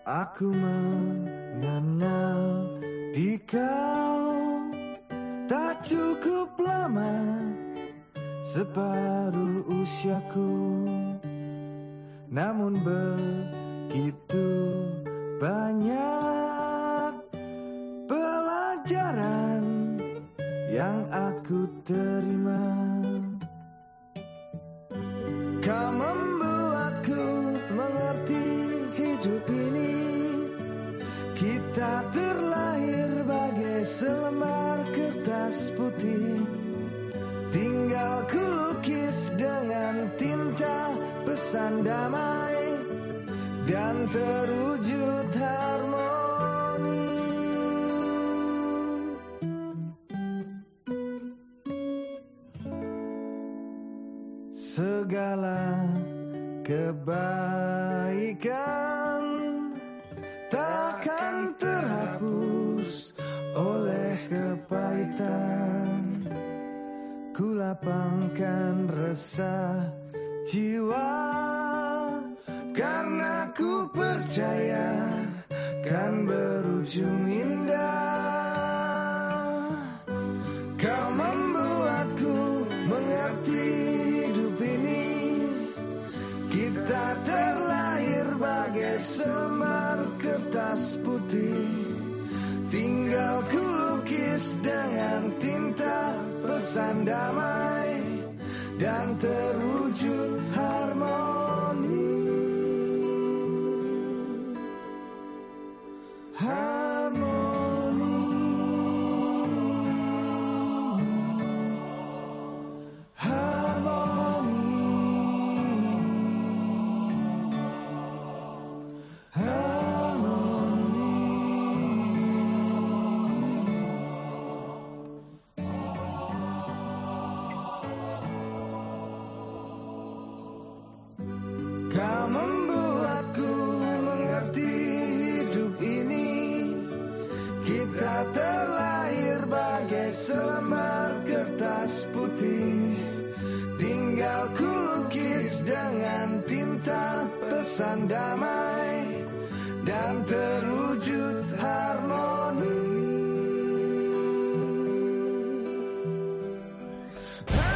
Aku mengenal di kau tak cukup lama, separuh usiaku. Namun begitu banyak pelajaran yang aku terima. Kau membuatku mengerti hidup ini. Kita terlahir bagai selembar kertas putih. Tinggal ku lukis dengan tinta pesan damai dan terwujud harmoni. Segala kebaikan takkan terhapus oleh kepahitan. Ku lapangkan resah jiwa karena ku percaya kan berujung indah. Kau membuatku mengerti hidup ini. Kita terlahir bagai selembar kertas putih. Tinggal ku lukis dengan tinta pesan damai dan terwujud harmoni. Harmoni. Harmoni. Kau membuatku mengerti hidup ini. Kita terlahir bagai selembar kertas putih. Tinggal ku lukis dengan tinta pesan damai dan terwujud harmoni.